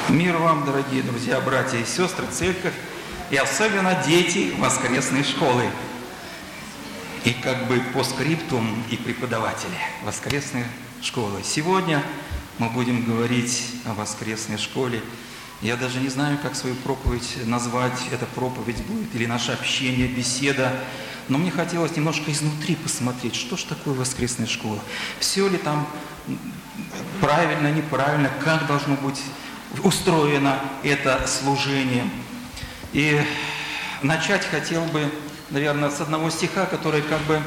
Мир вам, дорогие друзья, братья и сестры, церковь, и особенно дети воскресной школы. И как бы по скриптум и преподаватели воскресной школы. Сегодня мы будем говорить о воскресной школе. Я даже не знаю, как свою проповедь назвать. Это проповедь будет или наше общение, беседа. Но мне хотелось немножко изнутри посмотреть, что же такое воскресная школа. Все ли там правильно, неправильно, как должно быть устроено это служение. И начать хотел бы, наверное, с одного стиха, который как бы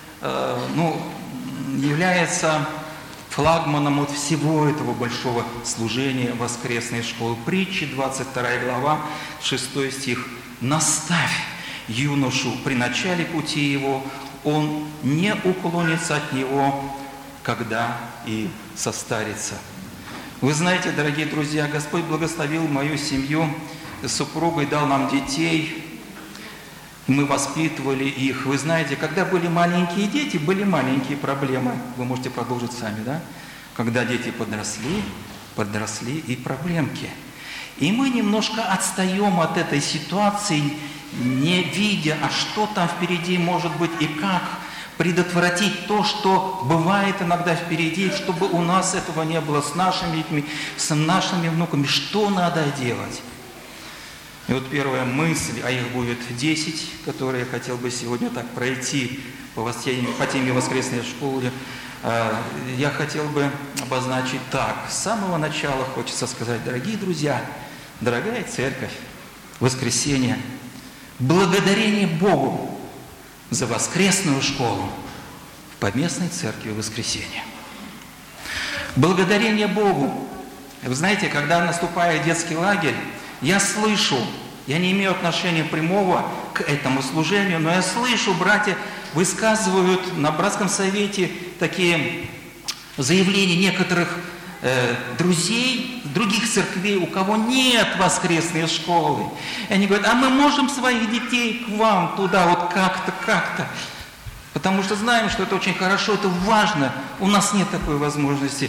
является флагманом от всего этого большого служения воскресной школы. Притчи, 22 глава, 6 стих. «Наставь юношу при начале пути его, он не уклонится от него, когда и состарится». Вы знаете, дорогие друзья, Господь благословил мою семью, с супругой дал нам детей, мы воспитывали их. Вы знаете, когда были маленькие дети, были маленькие проблемы. Вы можете продолжить сами, да? Когда дети подросли и проблемки. И мы немножко отстаем от этой ситуации, не видя, а что там впереди может быть и как предотвратить то, что бывает иногда впереди, чтобы у нас этого не было с нашими детьми, с нашими внуками. Что надо делать? И вот первая мысль, а их будет 10, которые я хотел бы сегодня так пройти по теме воскресной школы, я хотел бы обозначить так. С самого начала хочется сказать, дорогие друзья, дорогая церковь, воскресенье, благодарение Богу за воскресную школу в Поместной церкви воскресенья. Благодарение Богу. Вы знаете, когда наступает детский лагерь, я слышу, я не имею отношения прямого к этому служению, но я слышу, братья высказывают на братском совете такие заявления некоторых друзей других церквей, у кого нет воскресной школы. И они говорят, а мы можем своих детей к вам туда вот как-то. Потому что знаем, что это очень хорошо, это важно. У нас нет такой возможности.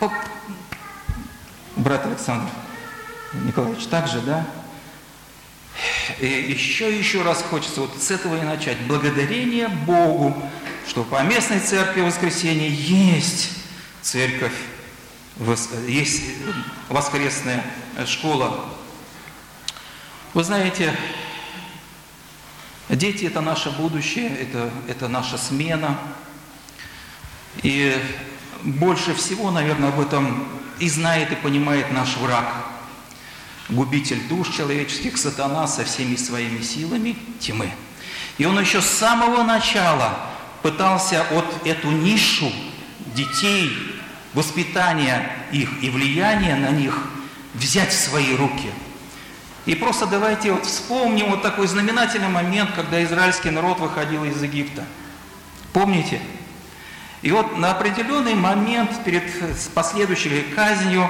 Брат Александр Николаевич, так же, да? И еще раз хочется вот с этого и начать. Благодарение Богу, что по Поместной церкви воскресенья есть церковь, есть воскресная школа. Вы знаете, дети – это наше будущее, это наша смена. И больше всего, наверное, об этом и знает, и понимает наш враг. Губитель душ человеческих, сатана со всеми своими силами тьмы. И он еще с самого начала пытался эту нишу детей, воспитания их и влияния на них взять в свои руки. И просто давайте вспомним вот такой знаменательный момент, когда израильский народ выходил из Египта. Помните? И вот на определенный момент перед последующей казнью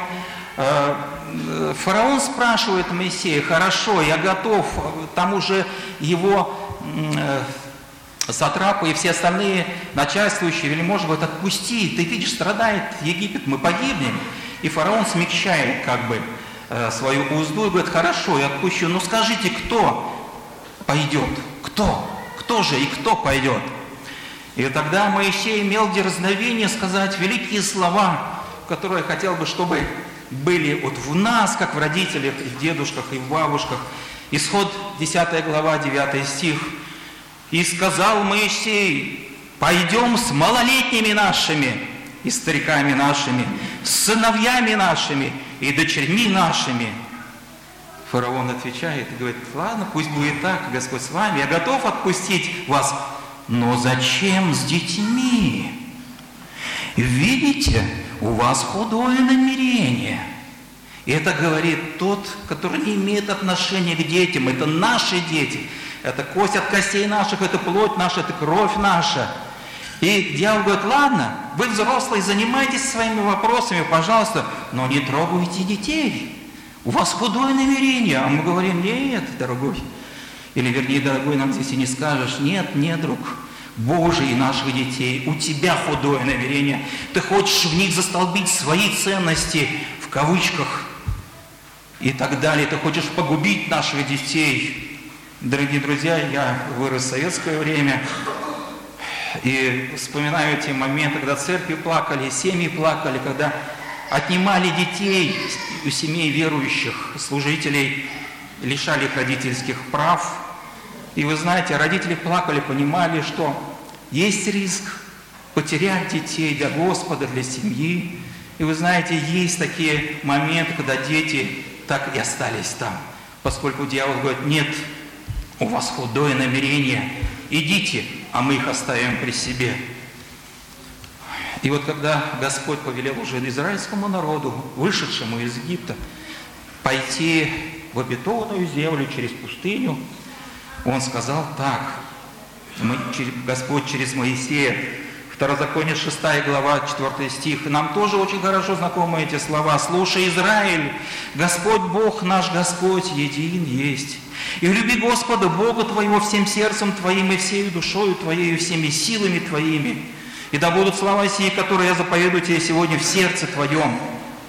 фараон спрашивает Моисея, хорошо, я готов, там уже его сатрапы и все остальные начальствующие вельможи говорят, отпусти, ты видишь, страдает Египет, мы погибнем. И фараон смягчает как бы свою узду и говорит, хорошо, я отпущу, но скажите, кто пойдет? Кто же и кто пойдет? И тогда Моисей имел дерзновение сказать великие слова, которые я хотел бы, чтобы были вот в нас, как в родителях, и в дедушках, и в бабушках. Исход 10 глава, 9 стих. «И сказал Моисей, пойдем с малолетними нашими, и стариками нашими, с сыновьями нашими, и дочерьми нашими». Фараон отвечает и говорит, ладно, пусть будет так, Господь с вами, я готов отпустить вас, но зачем с детьми? Видите, у вас худое намерение. И это говорит тот, который не имеет отношения к детям. Это наши дети. Это кость от костей наших, это плоть наша, это кровь наша. И дьявол говорит, ладно, вы взрослые, занимайтесь своими вопросами, пожалуйста, но не трогайте детей. У вас худое намерение. А мы говорим, нет, дорогой. Или вернее, дорогой, нам здесь и не скажешь, нет, друг. Божий и наших детей, у тебя худое намерение. Ты хочешь в них застолбить свои ценности, в кавычках. и так далее. Ты хочешь погубить наших детей. Дорогие друзья, я вырос в советское время и вспоминаю эти моменты, когда церкви плакали, семьи плакали, когда отнимали детей у семей верующих, служителей, лишали их родительских прав. И вы знаете, родители плакали, понимали, что есть риск потерять детей для Господа, для семьи. И вы знаете, есть такие моменты, когда дети так и остались там. Поскольку дьявол говорит: нет, у вас худое намерение, идите, а мы их оставим при себе. И вот когда Господь повелел уже израильскому народу, вышедшему из Египта, пойти в обетованную землю через пустыню, Он сказал так, Господь через Моисея, Второзаконие 6 глава, 4 стих. Нам тоже очень хорошо знакомы эти слова. «Слушай, Израиль, Господь Бог наш, Господь един есть. И люби Господа, Бога твоего, всем сердцем твоим, и всей душою твоей, и всеми силами твоими. И да будут слова сии, которые я заповедую тебе сегодня в сердце твоем.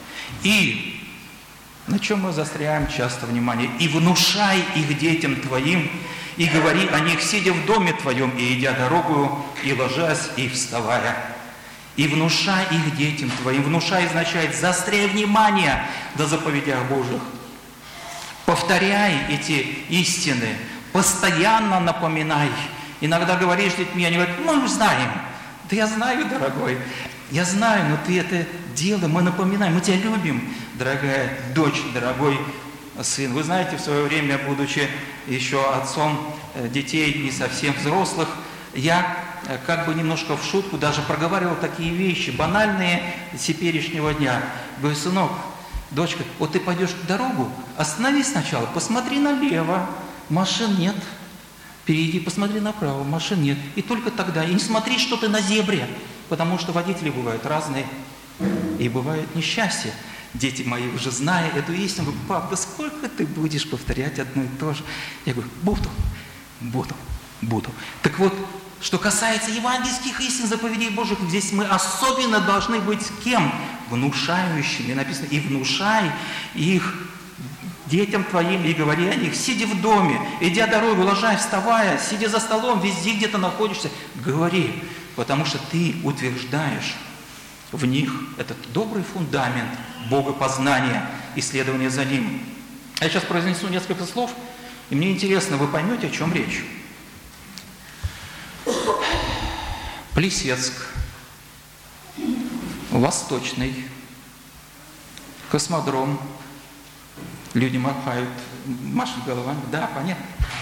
И, на чем мы застряем часто внимание, и внушай их детям твоим, и говори о них, сидя в доме твоем, и идя дорогу, и ложась, и вставая. И внушай их детям твоим». Внушай означает: заостряй внимание до заповедях Божьих. Повторяй эти истины, постоянно напоминай. Иногда говоришь с детьми, они говорят: мы знаем. Да я знаю, дорогой, я знаю, но ты это делай, мы напоминаем, мы тебя любим, дорогая дочь, дорогой сын. Вы знаете, в свое время, будучи еще отцом детей не совсем взрослых, я как бы немножко в шутку даже проговаривал такие вещи, банальные теперешнего дня. Говорю: сынок, дочка, вот ты пойдешь в дорогу, остановись сначала, посмотри налево, машин нет. Перейди, посмотри направо, машин нет. И только тогда. И не смотри, что ты на зебре, потому что водители бывают разные. И бывают несчастья. Дети мои, уже зная эту истину, говорят: пап, да сколько ты будешь повторять одно и то же? Я говорю: буду. Так вот, что касается евангельских истин, заповедей Божьих, здесь мы особенно должны быть кем? Внушающими. Написано: и внушай их детям твоим, и говори о них, сидя в доме, идя дорогу, ложась, вставая, сидя за столом, везде, где ты находишься, говори, потому что ты утверждаешь в них этот добрый фундамент богопознания, исследования за ним. Я сейчас произнесу несколько слов, и мне интересно, вы поймете, о чем речь. Плесецк, Восточный, космодром. Люди махают, машут головами. Да, понятно.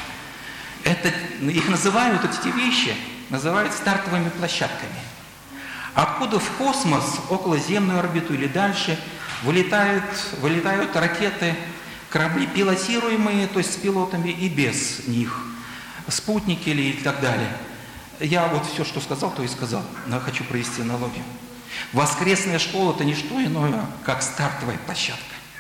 Их называют, эти вещи, называют стартовыми площадками. Откуда в космос, околоземную орбиту или дальше, вылетают ракеты, корабли пилотируемые, то есть с пилотами и без них, спутники или и так далее. Я вот все, что сказал, то и сказал, но я хочу провести аналогию. Воскресная школа – это не что иное, как стартовая площадка.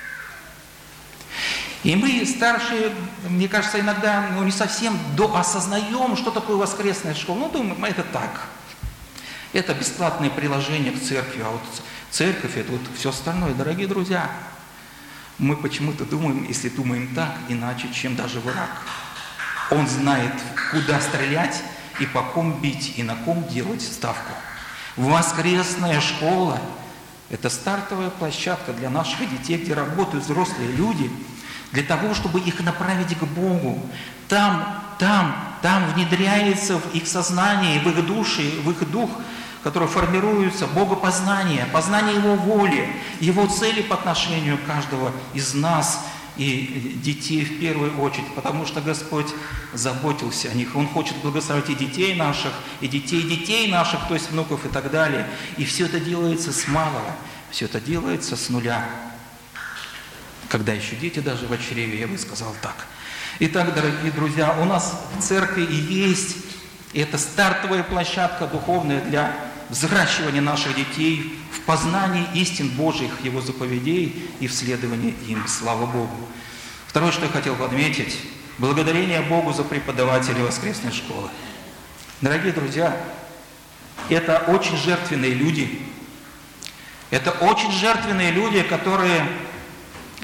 И мы, старшие, мне кажется, иногда не совсем осознаем, что такое воскресная школа. Ну, думаем, это так. Это бесплатное приложение к церкви, а вот церковь – это вот все остальное. Дорогие друзья, мы почему-то думаем, если думаем так, иначе, чем даже враг. Он знает, куда стрелять и по ком бить, и на ком делать ставку. Воскресная школа – это стартовая площадка для наших детей, где работают взрослые люди, для того, чтобы их направить к Богу. Там внедряется в их сознание, в их души, в их дух, который формируется, богопознание, познание Его воли, Его цели по отношению каждого из нас и детей в первую очередь, потому что Господь заботился о них. Он хочет благословить и детей наших, и детей наших, то есть внуков и так далее. И все это делается с малого, все это делается с нуля. Когда еще дети даже в чреве, я бы сказал так. Итак, дорогие друзья, у нас в церкви и есть эта стартовая площадка духовная для взращивания наших детей в познании истин Божьих, Его заповедей и в следовании им. Слава Богу. Второе, что я хотел бы отметить, благодарение Богу за преподавателей воскресной школы. Дорогие друзья, это очень жертвенные люди. Это очень жертвенные люди, которые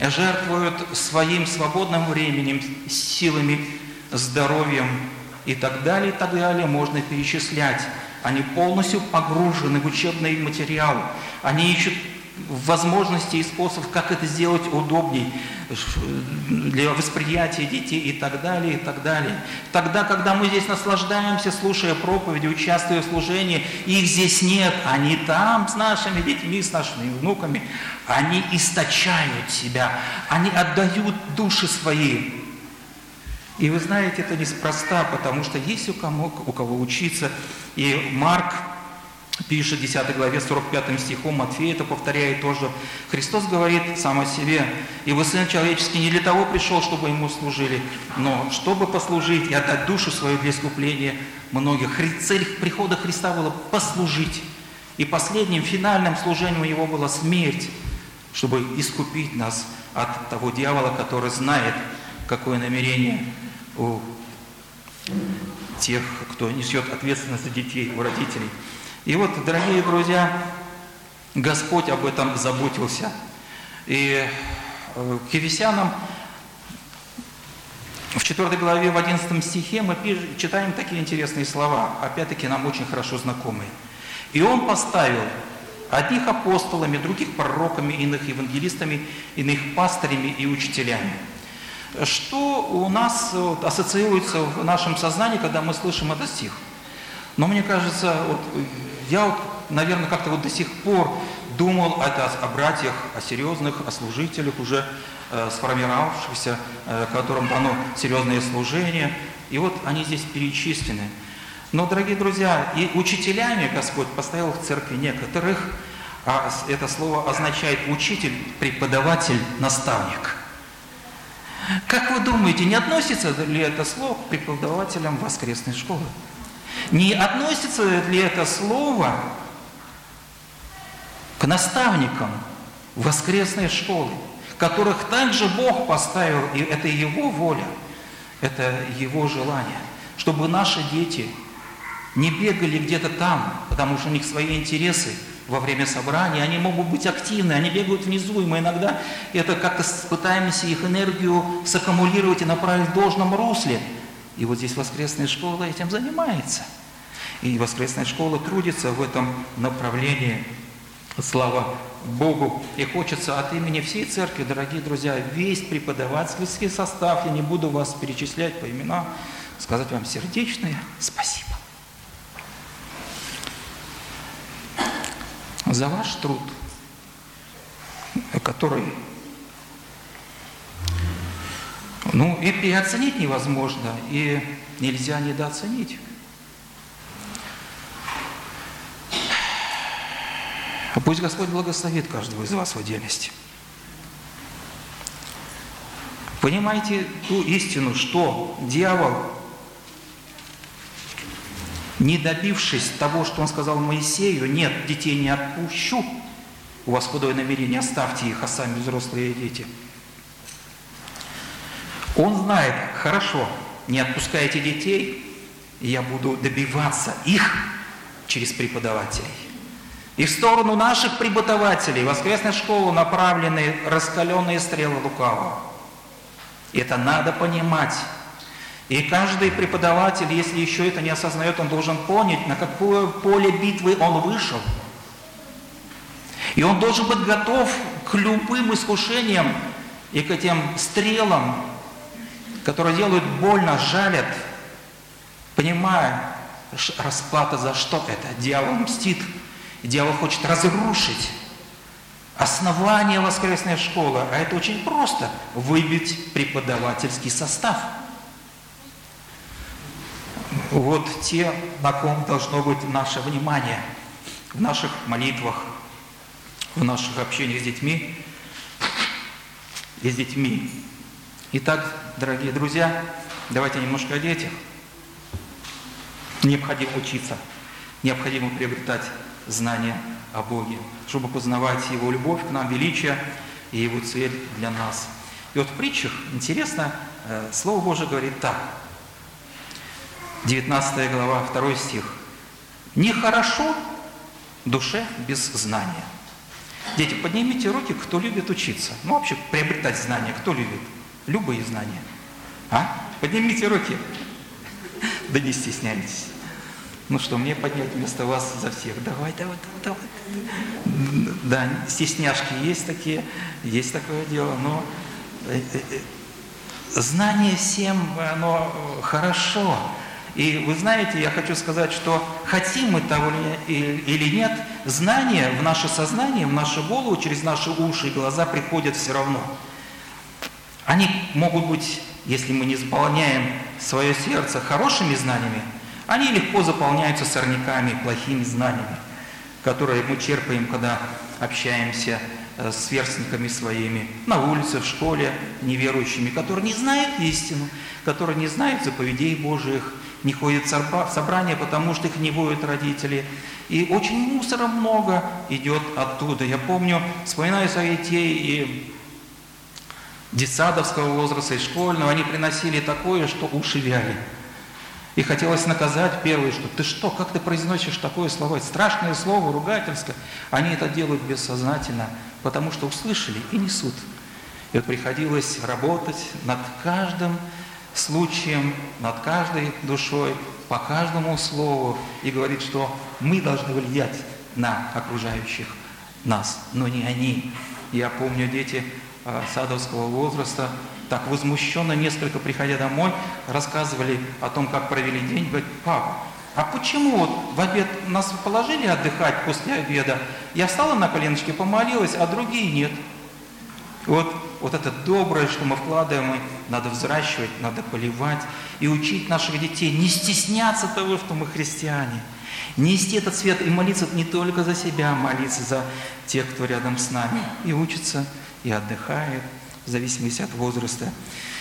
жертвуют своим свободным временем, силами, здоровьем и так далее, можно перечислять. Они полностью погружены в учебный материал. Они ищут возможностей и способов, как это сделать удобней для восприятия детей и так далее, и так далее. Тогда, когда мы здесь наслаждаемся, слушая проповеди, участвуя в служении, их здесь нет, они там с нашими детьми, с нашими внуками, они источают себя, они отдают души свои. И вы знаете, это неспроста, потому что есть у кого учиться. И Марк пишет в 10 главе 45 стихом, Матфея это повторяет тоже. Христос говорит сам о себе: «Ибо Сын Человеческий не для того пришел, чтобы Ему служили, но чтобы послужить и отдать душу свою для искупления многих». Цель прихода Христа была послужить. И последним, финальным служением Его была смерть, чтобы искупить нас от того дьявола, который знает, какое намерение у тех, кто несет ответственность за детей, у родителей. И вот, дорогие друзья, Господь об этом заботился. И к Ефесянам в 4 главе, в 11 стихе мы читаем такие интересные слова, опять-таки нам очень хорошо знакомые. «И Он поставил одних апостолами, других пророками, иных евангелистами, иных пастырями и учителями». Что у нас ассоциируется в нашем сознании, когда мы слышим этот стих? Но мне кажется, я наверное, как-то до сих пор думал о братьях, о серьезных, о служителях, уже сформировавшихся, которым дано серьезное служение. И вот они здесь перечислены. Но, дорогие друзья, и учителями Господь поставил в церкви некоторых, а это слово означает учитель, преподаватель, наставник. Как вы думаете, не относится ли это слово к преподавателям воскресной школы? Не относится ли это слово к наставникам воскресной школы, которых также Бог поставил, и это Его воля, это Его желание, чтобы наши дети не бегали где-то там, потому что у них свои интересы во время собрания, они могут быть активны, они бегают внизу, и мы иногда это как-то пытаемся их энергию саккумулировать и направить в должном русле. И вот здесь воскресная школа этим занимается. И воскресная школа трудится в этом направлении. Слава Богу. И хочется от имени всей церкви, дорогие друзья, весь преподавательский состав, я не буду вас перечислять по именам, сказать вам сердечное спасибо за ваш труд, который, и переоценить невозможно, и нельзя недооценить. Пусть Господь благословит каждого из вас в отдельности. Понимаете ту истину, что дьявол, не добившись того, что он сказал Моисею: «Нет, детей не отпущу, у вас худое намерение, оставьте их, а сами взрослые дети». Он знает: хорошо, не отпускаете детей, я буду добиваться их через преподавателей. И в сторону наших преподавателей воскресной школы направлены раскаленные стрелы лукавого. Это надо понимать. И каждый преподаватель, если еще это не осознает, он должен понять, на какое поле битвы он вышел. И он должен быть готов к любым искушениям и к этим стрелам, которые делают больно, жалят, понимая, расплата за что это. Дьявол мстит, дьявол хочет разрушить основание воскресной школы. А это очень просто – выбить преподавательский состав. Вот те, на ком должно быть наше внимание в наших молитвах, в наших общениях с детьми и с детьми. Итак, дорогие друзья, давайте немножко о детях. Необходимо учиться, необходимо приобретать знания о Боге, чтобы познавать Его любовь к нам, величие и Его цель для нас. И вот в притчах, интересно, Слово Божие говорит так. 19 глава, 2 стих. «Нехорошо душе без знания, Дети, поднимите руки, кто любит учиться. Ну, вообще, приобретать знания. Кто любит? Любые знания. А? Поднимите руки. Да не стесняйтесь. Ну что, мне поднять вместо вас за всех? Давай. Да, стесняшки есть такие, есть такое дело, но знание всем, оно хорошо. И вы знаете, я хочу сказать, что хотим мы того или нет, знания в наше сознание, в нашу голову, через наши уши и глаза приходят все равно. Они могут быть, если мы не заполняем свое сердце хорошими знаниями, они легко заполняются сорняками, плохими знаниями, которые мы черпаем, когда общаемся с сверстниками своими, на улице, в школе, неверующими, которые не знают истину, которые не знают заповедей Божьих, не ходят в собрания, потому что их не воют родители. И очень мусора много идет оттуда. Я помню, вспоминаю своих детей и детсадовского возраста, и школьного, они приносили такое, что уши вяли. И хотелось наказать первое, что ты что, как ты произносишь такое слово? Это страшное слово, ругательское. Они это делают бессознательно, потому что услышали и несут. И вот приходилось работать над каждым случаем, над каждой душой, по каждому слову и говорить, что мы должны влиять на окружающих нас, но не они. Я помню, дети садовского возраста так возмущенно, несколько приходя домой, рассказывали о том, как провели день. Говорят: папа, а почему вот в обед нас положили отдыхать после обеда? Я встала на коленочки, помолилась, а другие нет. Вот это доброе, что мы вкладываем, надо взращивать, надо поливать и учить наших детей не стесняться того, что мы христиане. Нести этот свет и молиться не только за себя, молиться за тех, кто рядом с нами. И учится, и отдыхает, в зависимости от возраста.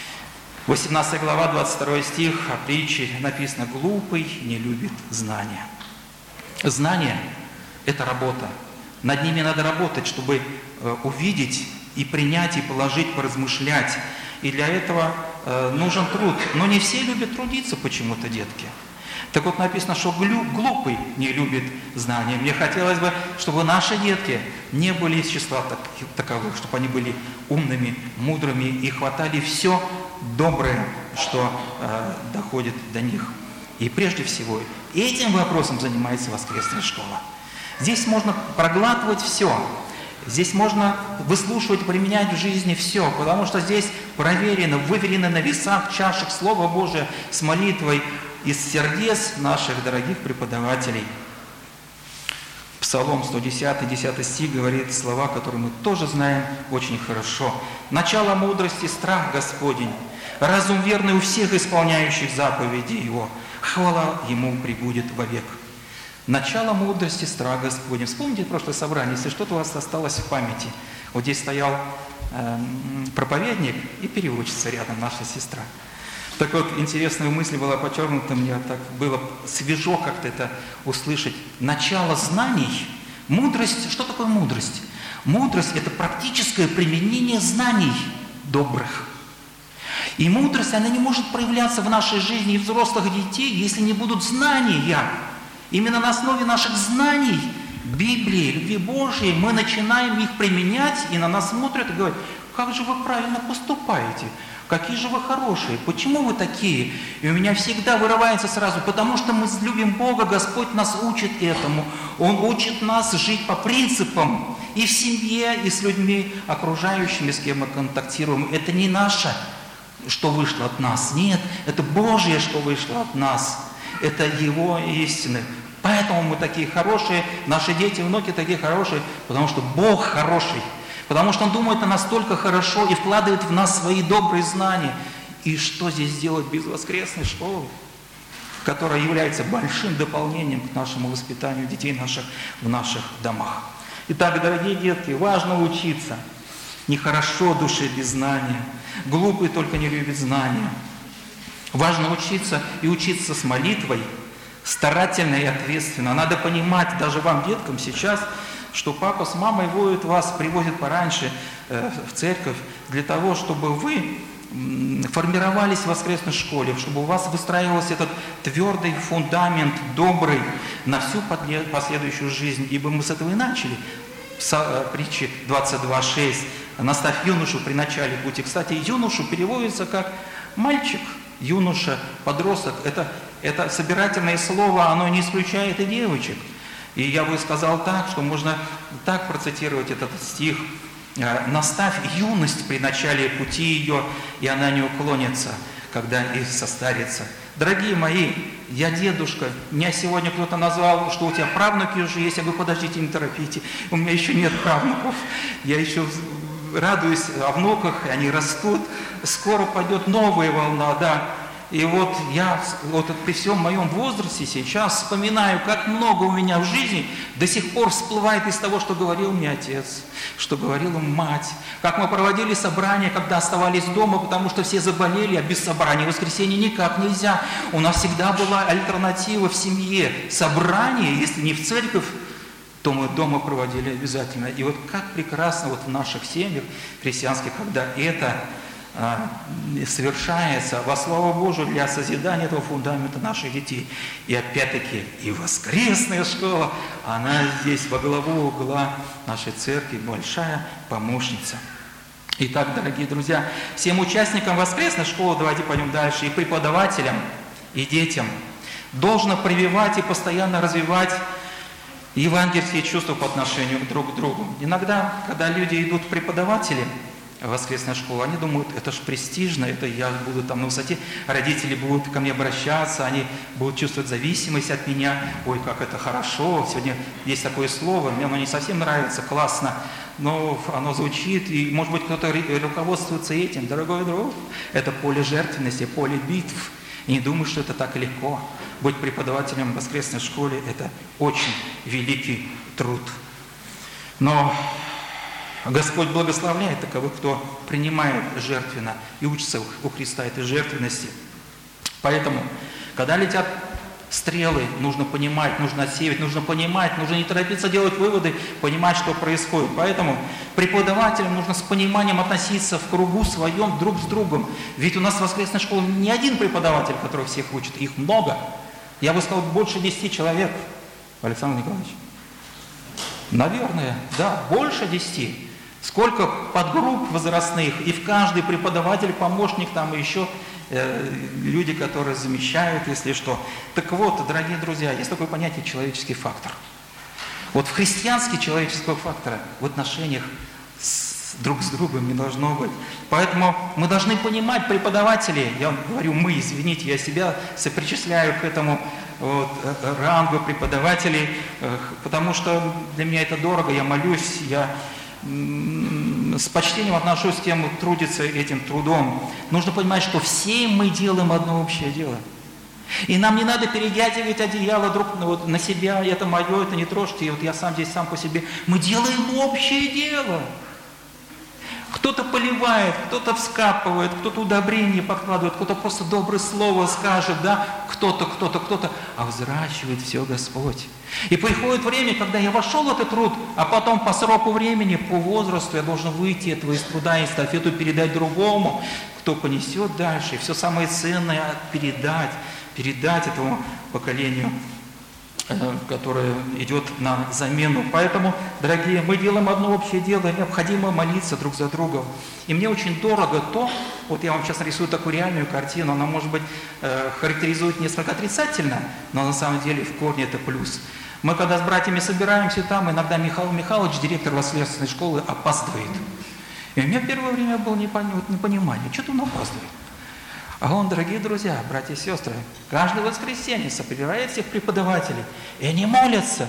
18 глава, 22 стих, о притче написано: «Глупый не любит знания». Знания – это работа. Над ними надо работать, чтобы увидеть и принять, и положить, поразмышлять. И для этого нужен труд. Но не все любят трудиться почему-то, детки. Так вот написано, что глупый не любит знания. Мне хотелось бы, чтобы наши детки не были из числа таковых, чтобы они были умными, мудрыми и хватали все доброе, что доходит до них. И прежде всего, этим вопросом занимается воскресная школа. Здесь можно проглатывать все. Здесь можно выслушивать, применять в жизни все, потому что здесь проверено, выверено на весах, чашек Слово Божие с молитвой из сердец наших дорогих преподавателей. Псалом 110, 10 стих говорит слова, которые мы тоже знаем очень хорошо. «Начало мудрости – страх Господень, разум верный у всех исполняющих заповеди Его, хвала Ему пребудет вовек». Начало мудрости – страх Господень. Вспомните прошлое собрание, если что-то у вас осталось в памяти. Вот здесь стоял проповедник и переводчица рядом, наша сестра. Так вот, интересная мысль была подчеркнута, мне так было свежо как-то это услышать. Начало знаний, мудрость, что такое мудрость? Мудрость – это практическое применение знаний добрых. И мудрость, она не может проявляться в нашей жизни и взрослых детей, если не будут знания. Именно на основе наших знаний, Библии, любви Божьей, мы начинаем их применять, и на нас смотрят и говорят: как же вы правильно поступаете, какие же вы хорошие, почему вы такие? И у меня всегда вырывается сразу: потому что мы любим Бога, Господь нас учит этому. Он учит нас жить по принципам и в семье, и с людьми окружающими, с кем мы контактируем. Это не наше, что вышло от нас, нет, это Божье, что вышло от нас. Это Его истины. Поэтому мы такие хорошие, наши дети, внуки такие хорошие, потому что Бог хороший, потому что Он думает о нас настолько хорошо и вкладывает в нас свои добрые знания. И что здесь делать без воскресной школы, которая является большим дополнением к нашему воспитанию детей наших в наших домах. Итак, дорогие детки, важно учиться. Нехорошо душе без знания. Глупый только не любит знания. Важно учиться и учиться с молитвой, старательно и ответственно. Надо понимать, даже вам, деткам, сейчас, что папа с мамой воют вас, привозят пораньше в церковь, для того, чтобы вы формировались в воскресной школе, чтобы у вас выстраивался этот твердый фундамент, добрый, на всю последующую жизнь. Ибо мы с этого и начали. притче 22:6. Наставь юношу при начале пути. Кстати, юношу переводится как мальчик, юноша, подросток. Это собирательное слово, оно не исключает и девочек. И я бы сказал так, что можно так процитировать этот стих. «Наставь юность при начале пути ее, и она не уклонится, когда и состарится». Дорогие мои, я дедушка. Меня сегодня кто-то назвал, что у тебя правнуки уже есть. Я говорю, подождите, не торопите. У меня еще нет правнуков. Я еще радуюсь о внуках, они растут. Скоро пойдет новая волна, да. И вот я при всем моем возрасте сейчас вспоминаю, как много у меня в жизни до сих пор всплывает из того, что говорил мне отец, что говорила мать. Как мы проводили собрания, когда оставались дома, потому что все заболели, а без собрания в воскресенье никак нельзя. У нас всегда была альтернатива в семье. Собрание, если не в церковь, то мы дома проводили обязательно. И вот как прекрасно вот в наших семьях христианских, когда это совершается во славу Божию для созидания этого фундамента наших детей. И опять-таки и воскресная школа, она здесь во главу угла нашей церкви, большая помощница. Итак, дорогие друзья, всем участникам воскресной школы, давайте пойдем дальше, и преподавателям, и детям должно прививать и постоянно развивать евангельские чувства по отношению друг к другу. Иногда, когда люди идут преподаватели в воскресную школу, они думают, это ж престижно, это я буду там на высоте, родители будут ко мне обращаться, они будут чувствовать зависимость от меня, ой, как это хорошо, сегодня есть такое слово, мне оно не совсем нравится, классно, но оно звучит, и может быть кто-то руководствуется этим. Дорогой друг, это поле жертвенности, поле битв, и не думаю, что это так легко. Быть преподавателем в воскресной школе – это очень великий труд. Но Господь благословляет таковых, кто принимает жертвенно и учится у Христа этой жертвенности. Поэтому, когда летят стрелы, нужно понимать, нужно отсеивать, нужно понимать, нужно не торопиться делать выводы, понимать, что происходит. Поэтому преподавателям нужно с пониманием относиться в кругу своем друг с другом. Ведь у нас в воскресной школе не один преподаватель, который всех учит, их много. Я бы сказал, больше 10 человек, Александр Николаевич. Наверное, да, больше 10. Сколько подгрупп возрастных, и в каждый преподаватель, помощник, там еще люди, которые замещают, если что. Так вот, дорогие друзья, есть такое понятие человеческий фактор. Вот в христианский человеческого фактора в отношениях друг с другом не должно быть. Поэтому мы должны понимать преподавателей, я говорю мы, извините, я себя сопричисляю к этому рангу преподавателей, потому что для меня это дорого, я молюсь, я с почтением отношусь к тем, кто трудится этим трудом. Нужно понимать, что все мы делаем одно общее дело. И нам не надо перетягивать одеяло друг на себя, это мое, это не трожьте, и вот я сам здесь сам по себе. Мы делаем общее дело. Кто-то поливает, кто-то вскапывает, кто-то удобрение подкладывает, кто-то просто доброе слово скажет, да, кто-то, а взращивает все Господь. И приходит время, когда я вошел в этот труд, а потом по сроку времени, по возрасту я должен выйти этого из труда и эстафету передать другому, кто понесет дальше, и все самое ценное передать этому поколению, которое идет на замену. Поэтому, дорогие, мы делаем одно общее дело, необходимо молиться друг за другом. И мне очень дорого то, вот я вам сейчас нарисую такую реальную картину, она, может быть, характеризует несколько отрицательно, но на самом деле в корне это плюс. Мы когда с братьями собираемся там, иногда Михаил Михайлович, директор воскресной школы, опаздывает. И у меня первое время было непонимание, что-то он опаздывает. А он, дорогие друзья, братья и сестры, каждое воскресенье собирает всех преподавателей, и они молятся.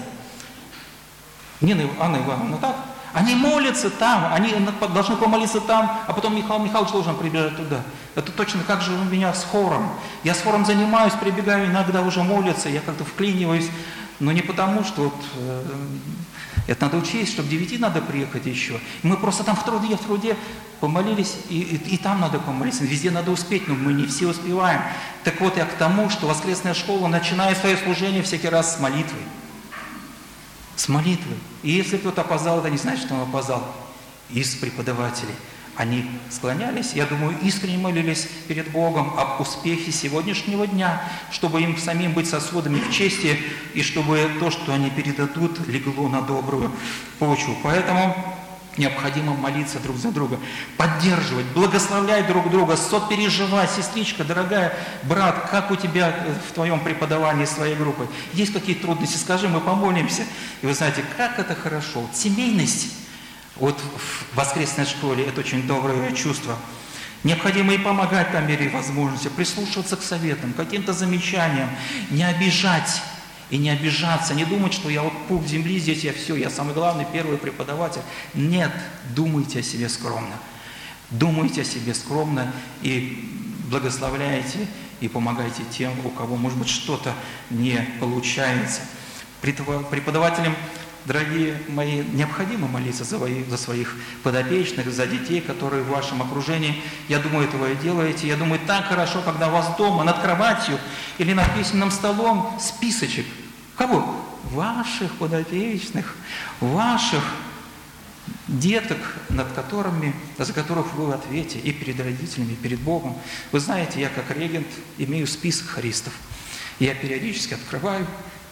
Анна Ивановна, так? Они молятся там, они должны помолиться там, а потом Михаил Михайлович должен прибежать туда. Это точно как же у меня с хором. Я с хором занимаюсь, прибегаю, иногда уже молятся, я как-то вклиниваюсь, но не потому, что это надо учесть, что к 9 надо приехать еще. Мы просто там в труде помолились, и там надо помолиться. Везде надо успеть, но мы не все успеваем. Так вот, я к тому, что воскресная школа начинает свое служение всякий раз с молитвы. С молитвы. И если кто-то опоздал, это не значит, что он опоздал из преподавателей. они склонялись, я думаю, искренне молились перед Богом об успехе сегодняшнего дня, чтобы им самим быть сосудами в чести, и чтобы то, что они передадут, легло на добрую почву. Поэтому необходимо молиться друг за друга, поддерживать, благословлять друг друга, сопереживать. Сестричка, дорогая, брат, как у тебя в твоем преподавании своей группы? Есть какие-то трудности? Скажи, мы помолимся. И вы знаете, как это хорошо. Вот семейность, вот в воскресной школе, это очень доброе чувство. Необходимо и помогать по мере возможности, прислушиваться к советам, к каким-то замечаниям, не обижать. И не обижаться, не думать, что я вот пух земли, здесь я все, я самый главный, первый преподаватель. Нет, думайте о себе скромно. Думайте о себе скромно и благословляйте, и помогайте тем, у кого, может быть, что-то не получается. Преподавателям, дорогие мои, необходимо молиться за своих подопечных, за детей, которые в вашем окружении. Я думаю, этого и делаете. Я думаю, так хорошо, когда у вас дома над кроватью или над письменным столом списочек. Кого? Ваших подопечных, ваших деток, за которых вы в ответе и перед родителями, и перед Богом. Вы знаете, я как регент имею список хористов. Я периодически открываю.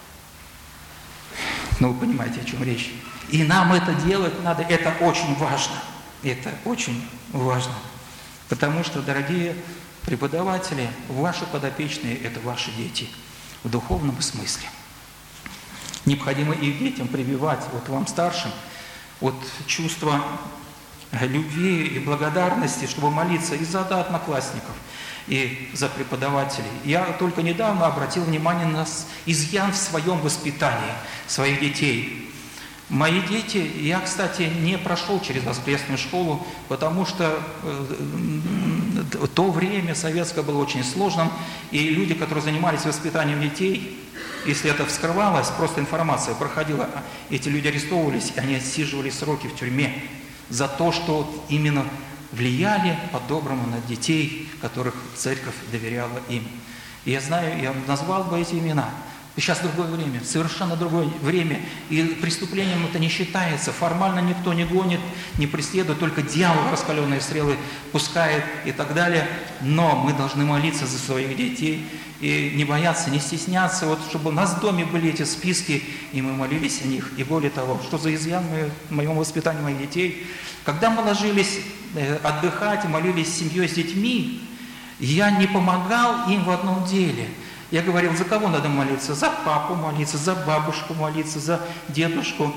Ну, вы понимаете, о чем речь. И нам это делать надо, это очень важно. Это очень важно. Потому что, дорогие преподаватели, ваши подопечные – это ваши дети в духовном смысле. Необходимо и детям прививать, вот вам старшим, вот чувство любви и благодарности, чтобы молиться и за одноклассников, и за преподавателей. Я только недавно обратил внимание на изъян в своем воспитании своих детей. Мои дети, я, кстати, не прошел через воскресную школу, потому что то время советское было очень сложным, и люди, которые занимались воспитанием детей, если это вскрывалось, просто информация проходила, эти люди арестовывались, и они отсиживали сроки в тюрьме за то, что именно влияли по-доброму на детей, которых церковь доверяла им. И я знаю, я назвал бы эти имена. Сейчас другое время, совершенно другое время, и преступлением это не считается, формально никто не гонит, не преследует, только дьявол раскаленные стрелы пускает и так далее. Но мы должны молиться за своих детей и не бояться, не стесняться, вот, чтобы у нас в доме были эти списки, и мы молились о них. И более того, что за изъян в моем воспитании моих детей, когда мы ложились отдыхать и молились с семьей, с детьми, я не помогал им в одном деле. Я говорил, за кого надо молиться? За папу молиться, за бабушку молиться, за дедушку,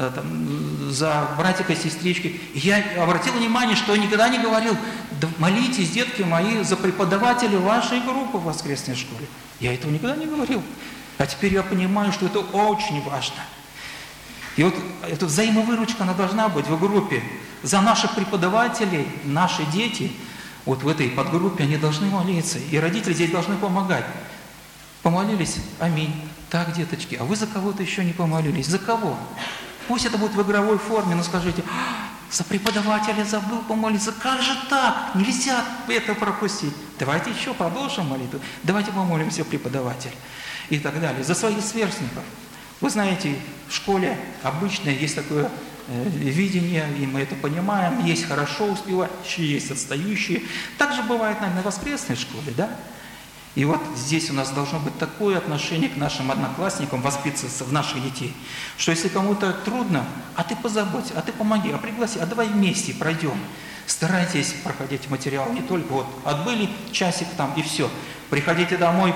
за братика, сестрички. И я обратил внимание, что я никогда не говорил, да молитесь, детки мои, за преподавателя вашей группы в воскресной школе. Я этого никогда не говорил. А теперь я понимаю, что это очень важно. И вот эта взаимовыручка, она должна быть в группе. За наших преподавателей, наши дети, вот в этой подгруппе, они должны молиться. И родители здесь должны помогать. Помолились? Аминь. Так, деточки, а вы за кого-то еще не помолились. За кого? Пусть это будет в игровой форме, но скажите, за преподавателя забыл помолиться. Как же так? Нельзя это пропустить. Давайте еще продолжим молитву. Давайте помолимся, преподаватель. И так далее. За своих сверстников. Вы знаете, в школе обычно есть такое видение, и мы это понимаем. Есть хорошо успевающие, есть отстающие. Так же бывает, наверное, на воскресной школе, да? И вот здесь у нас должно быть такое отношение к нашим одноклассникам, воспитываться в наших детей, что если кому-то трудно, а ты позаботься, а ты помоги, а пригласи, а давай вместе пройдем. Старайтесь проходить материал, не только вот отбыли часик там и все. Приходите домой,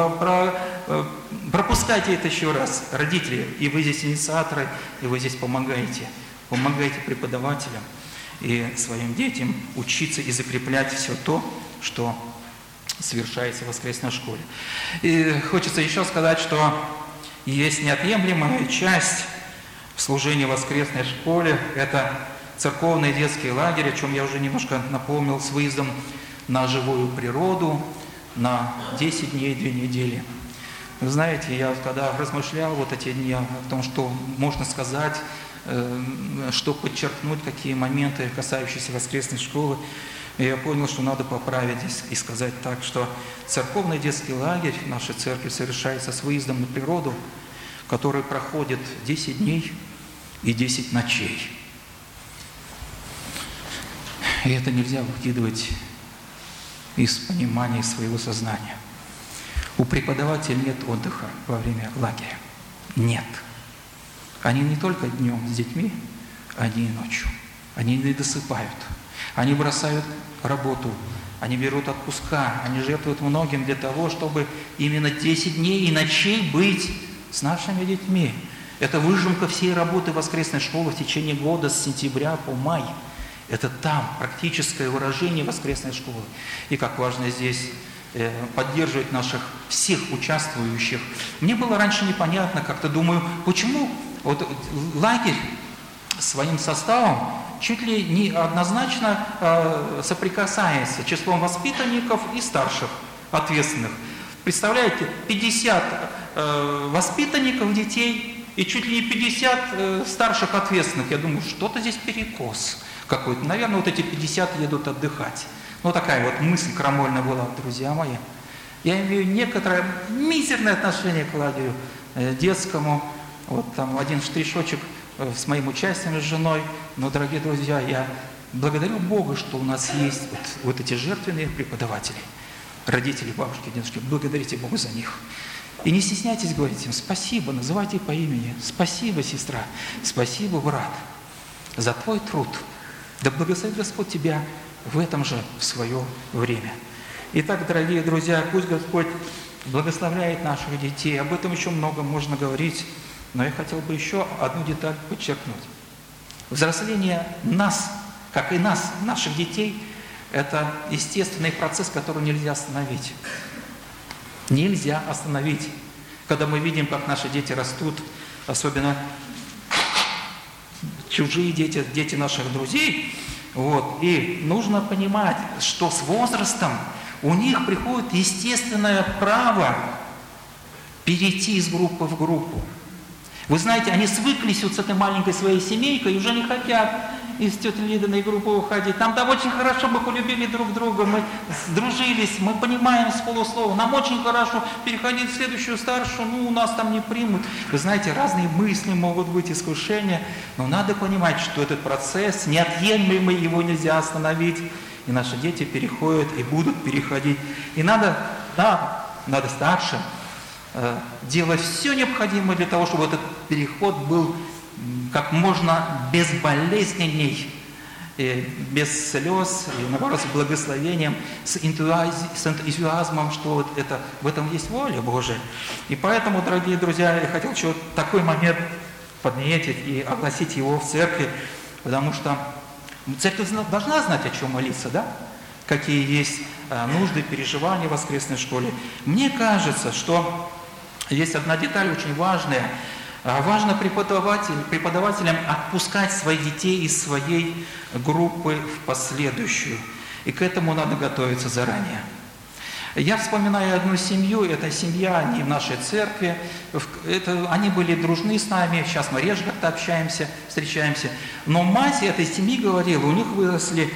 пропускайте это еще раз, родители, и вы здесь инициаторы, и вы здесь помогаете. Помогайте преподавателям и своим детям учиться и закреплять все то, что совершается в воскресной школе. И хочется еще сказать, что есть неотъемлемая часть в служении в воскресной школе. Это церковный детский лагерь, о чем я уже немножко напомнил, с выездом на живую природу на 10 дней, 2 недели. Вы знаете, я когда размышлял вот эти дни о том, что можно сказать, что подчеркнуть, какие моменты, касающиеся воскресной школы, я понял, что надо поправить и сказать так, что церковный детский лагерь в нашей церкви совершается с выездом на природу, который проходит 10 дней и 10 ночей. И это нельзя выкидывать из понимания своего сознания. У преподавателей нет отдыха во время лагеря. Нет. Они не только днем с детьми, они и ночью. Они не досыпают. Они бросают работу, они берут отпуска, они жертвуют многим для того, чтобы именно 10 дней и ночей быть с нашими детьми. Это выжимка всей работы воскресной школы в течение года с сентября по май. Это там практическое выражение воскресной школы. И как важно здесь поддерживать наших всех участвующих. Мне было раньше непонятно, как-то думаю, почему вот лагерь своим составом чуть ли не однозначно соприкасается числом воспитанников и старших ответственных. Представляете, 50 воспитанников детей и чуть ли не 50 старших ответственных. Я думаю, что-то здесь перекос какой-то. Наверное, вот эти 50 едут отдыхать. Ну, такая вот мысль крамольная была, друзья мои. Я имею некоторое мизерное отношение к лагерю детскому. Вот там один штришочек с моим участием с женой. Но, дорогие друзья, я благодарю Бога, что у нас есть вот эти жертвенные преподаватели, родители, бабушки, дедушки. Благодарите Бога за них. И не стесняйтесь говорить им спасибо, называйте по имени. Спасибо, сестра, спасибо, брат, за твой труд. Да благословит Господь тебя в этом же в свое время. Итак, дорогие друзья, пусть Господь благословляет наших детей. Об этом еще много можно говорить, но я хотел бы еще одну деталь подчеркнуть. Взросление нас, как и нас, наших детей, это естественный процесс, который нельзя остановить. Нельзя остановить. Когда мы видим, как наши дети растут, особенно чужие дети, дети наших друзей, вот, и нужно понимать, что с возрастом у них приходит естественное право перейти из группы в группу. Вы знаете, они свыклись вот с этой маленькой своей семейкой и уже не хотят из тети Лидиной группы уходить. Там очень хорошо, мы полюбили друг друга, мы сдружились, мы понимаем с полуслова. Нам очень хорошо переходить в следующую старшую, у нас там не примут. Вы знаете, разные мысли могут быть, искушения, но надо понимать, что этот процесс неотъемлемый, его нельзя остановить. И наши дети переходят и будут переходить. И надо старшим делать все необходимое для того, чтобы этот переход был как можно безболезненней, без слез, и наоборот с благословением, с энтузиазмом, что вот это, в этом есть воля Божия. И поэтому, дорогие друзья, я хотел еще такой момент подметить и огласить его в церкви, потому что церковь должна знать, о чем молиться, да? Какие есть нужды, переживания в воскресной школе. Мне кажется, что есть одна деталь очень важная. Важно преподавателям отпускать своих детей из своей группы в последующую. И к этому надо готовиться заранее. Я вспоминаю одну семью, эта семья, они в нашей церкви, они были дружны с нами, сейчас мы реже как-то общаемся, встречаемся. Но мать этой семьи говорила, у них выросли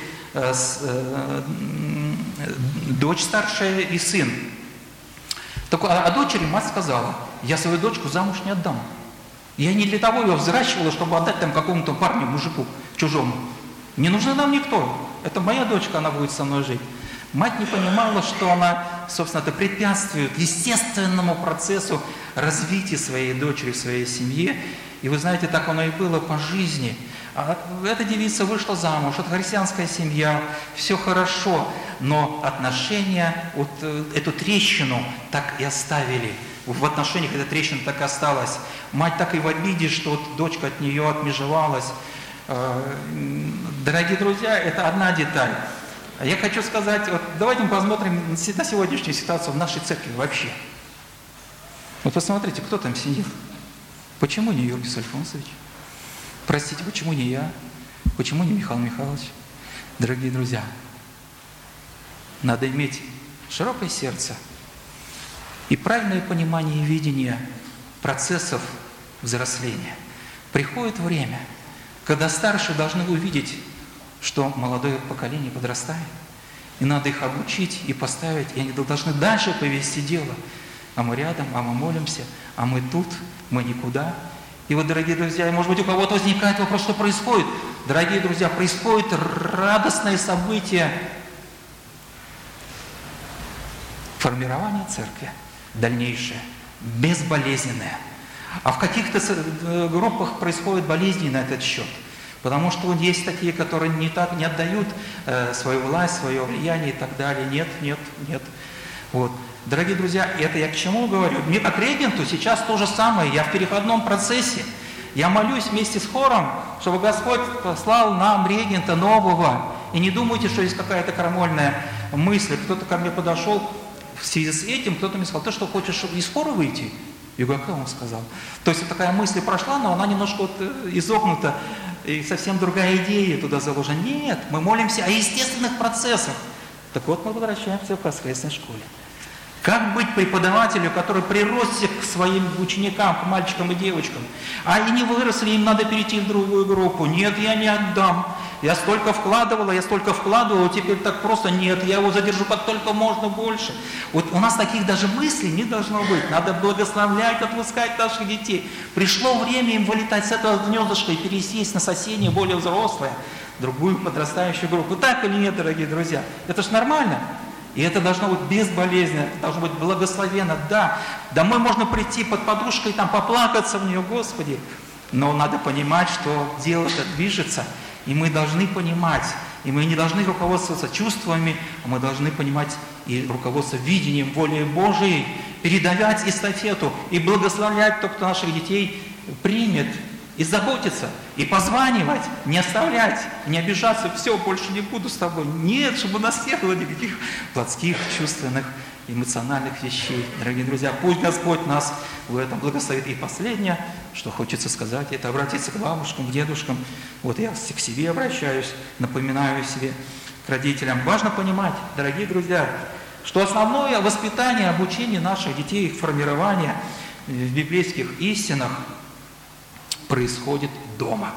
дочь старшая и сын. А дочери мать сказала, я свою дочку замуж не отдам. Я не для того ее взращивала, чтобы отдать там какому-то парню, мужику, чужому. Не нужна нам никто. Это моя дочка, она будет со мной жить. Мать не понимала, что она, собственно, это препятствует естественному процессу развития своей дочери, своей семьи. И вы знаете, так оно и было по жизни. Эта девица вышла замуж, это христианская семья, все хорошо, но отношения, вот эту трещину так и оставили. В отношениях эта трещина так и осталась. Мать так и в обиде, что вот дочка от нее отмежевалась. Дорогие друзья, это одна деталь. Я хочу сказать, вот давайте мы посмотрим на сегодняшнюю ситуацию в нашей церкви вообще. Вот посмотрите, кто там сидит. Почему не Юрий Альфонсович? Простите, почему не я? Почему не Михаил Михайлович? Дорогие друзья, надо иметь широкое сердце и правильное понимание и видение процессов взросления. Приходит время, когда старшие должны увидеть, что молодое поколение подрастает, и надо их обучить и поставить, и они должны дальше повести дело. А мы рядом, а мы молимся, а мы тут, мы никуда. И вот, дорогие друзья, может быть, у кого-то возникает вопрос, что происходит. Дорогие друзья, происходит радостное событие формирования церкви, дальнейшее, безболезненное. А в каких-то группах происходят болезни на этот счет. Потому что есть такие, которые не отдают свою власть, свое влияние и так далее. Нет. Вот. Дорогие друзья, это я к чему говорю? Мне как регенту сейчас то же самое. Я в переходном процессе. Я молюсь вместе с хором, чтобы Господь послал нам регента нового. И не думайте, что есть какая-то крамольная мысль. Кто-то ко мне подошел в связи с этим, кто-то мне сказал: ты что, хочешь из хора выйти? Я говорю: как он сказал? То есть такая мысль прошла, но она немножко изогнута, и совсем другая идея туда заложена. Нет, мы молимся о естественных процессах. Так вот, мы возвращаемся в воскресной школе. Как быть преподавателю, который приросся к своим ученикам, к мальчикам и девочкам, а они выросли, им надо перейти в другую группу? Нет, я не отдам. Я столько вкладывала, теперь так просто нет, я его задержу как только можно больше. Вот у нас таких даже мыслей не должно быть. Надо благословлять, отпускать наших детей. Пришло время им вылетать с этого гнездышка и пересесть на соседнее, более взрослое, другую подрастающую группу. Так или нет, дорогие друзья? Это ж нормально. И это должно быть безболезненно, это должно быть благословенно. Да, домой можно прийти под подушкой, там поплакаться в нее, Господи. Но надо понимать, что дело-то движется, и мы должны понимать, и мы не должны руководствоваться чувствами, а мы должны понимать и руководствоваться видением воли Божией, передавать эстафету и благословлять то, кто наших детей примет, и заботиться, и позванивать, не оставлять, не обижаться: все, больше не буду с тобой. Нет, чтобы у нас не было никаких плотских, чувственных, эмоциональных вещей. Дорогие друзья, пусть Господь нас в этом благословит. И последнее, что хочется сказать, это обратиться к бабушкам, к дедушкам. Вот я к себе обращаюсь, напоминаю себе, к родителям. Важно понимать, дорогие друзья, что основное воспитание, обучение наших детей, их формирование в библейских истинах происходит дома.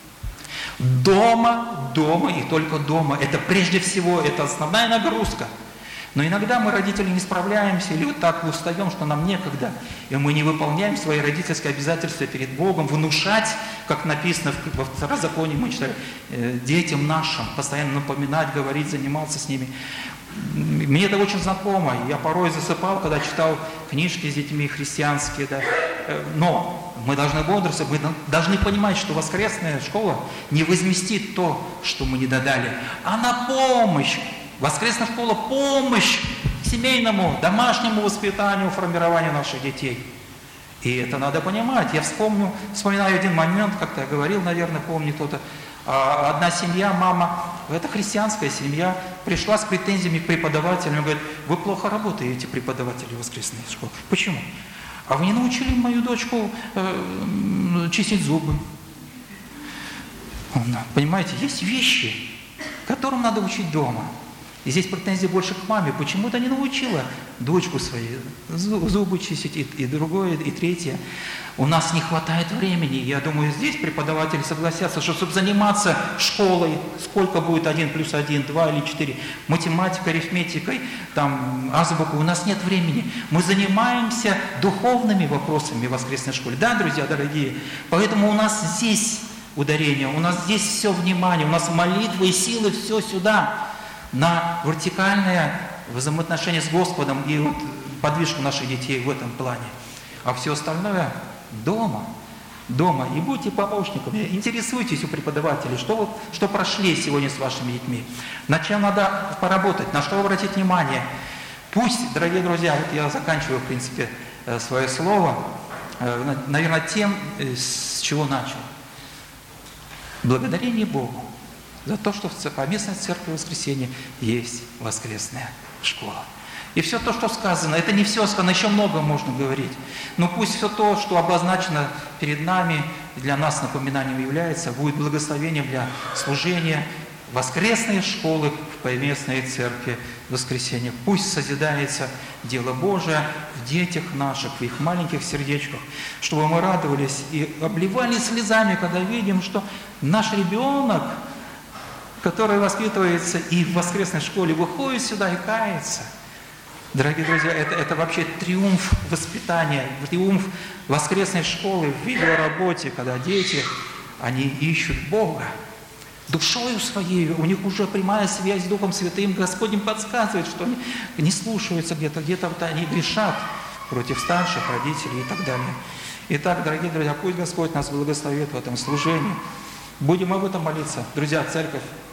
Дома и только дома. Это прежде всего, это основная нагрузка. Но иногда мы, родители, не справляемся, или вот так устаем, что нам некогда, и мы не выполняем свои родительские обязательства перед Богом, внушать, как написано во Второзаконии, мы читали, детям нашим, постоянно напоминать, говорить, заниматься с ними. Мне это очень знакомо. Я порой засыпал, когда читал книжки с детьми христианские. Да. Но мы должны бодрствовать, мы должны понимать, что воскресная школа не возместит то, что мы не додали, а на помощь. Воскресная школа – помощь семейному, домашнему воспитанию, формированию наших детей. И это надо понимать. Я вспоминаю один момент, как-то я говорил, наверное, помнит кто-то. Одна семья, мама, это христианская семья, пришла с претензиями к преподавателям, говорит: вы плохо работаете, преподаватели воскресной школы. Почему? А вы не научили мою дочку чистить зубы. Понимаете, есть вещи, которым надо учить дома. И здесь претензии больше к маме. Почему-то не научила дочку свою зубы чистить, и другое, и третье. У нас не хватает времени. Я думаю, здесь преподаватели согласятся, что чтобы заниматься школой, сколько будет 1 + 1, 2 или 4, математикой, арифметикой, там, азбукой, у нас нет времени. Мы занимаемся духовными вопросами в воскресной школе. Да, друзья дорогие? Поэтому у нас здесь ударение, у нас здесь все внимание, у нас молитвы и силы, все сюда. На вертикальное взаимоотношение с Господом и вот подвижку наших детей в этом плане. А все остальное дома. И будьте помощниками, интересуйтесь у преподавателей, что прошли сегодня с вашими детьми, над чем надо поработать, на что обратить внимание. Пусть, дорогие друзья, вот я заканчиваю, в принципе, свое слово, наверное, тем, с чего начал. Благодарение Богу за то, что в поместной церкви воскресенья есть воскресная школа. И все то, что сказано, это не все сказано, еще много можно говорить. Но пусть все то, что обозначено перед нами, для нас напоминанием является, будет благословением для служения воскресной школы в поместной церкви в воскресенье. Пусть созидается дело Божие в детях наших, в их маленьких сердечках, чтобы мы радовались и обливались слезами, когда видим, что наш ребенок, который воспитывается и в воскресной школе, выходит сюда и кается. Дорогие друзья, это вообще триумф воспитания, триумф воскресной школы в видеоработе, когда дети, они ищут Бога. Душою своей, у них уже прямая связь с Духом Святым. Господь им подсказывает, что они не слушаются где-то вот они грешат против старших, родителей и так далее. Итак, дорогие друзья, пусть Господь нас благословит в этом служении. Будем об этом молиться. Друзья, церковь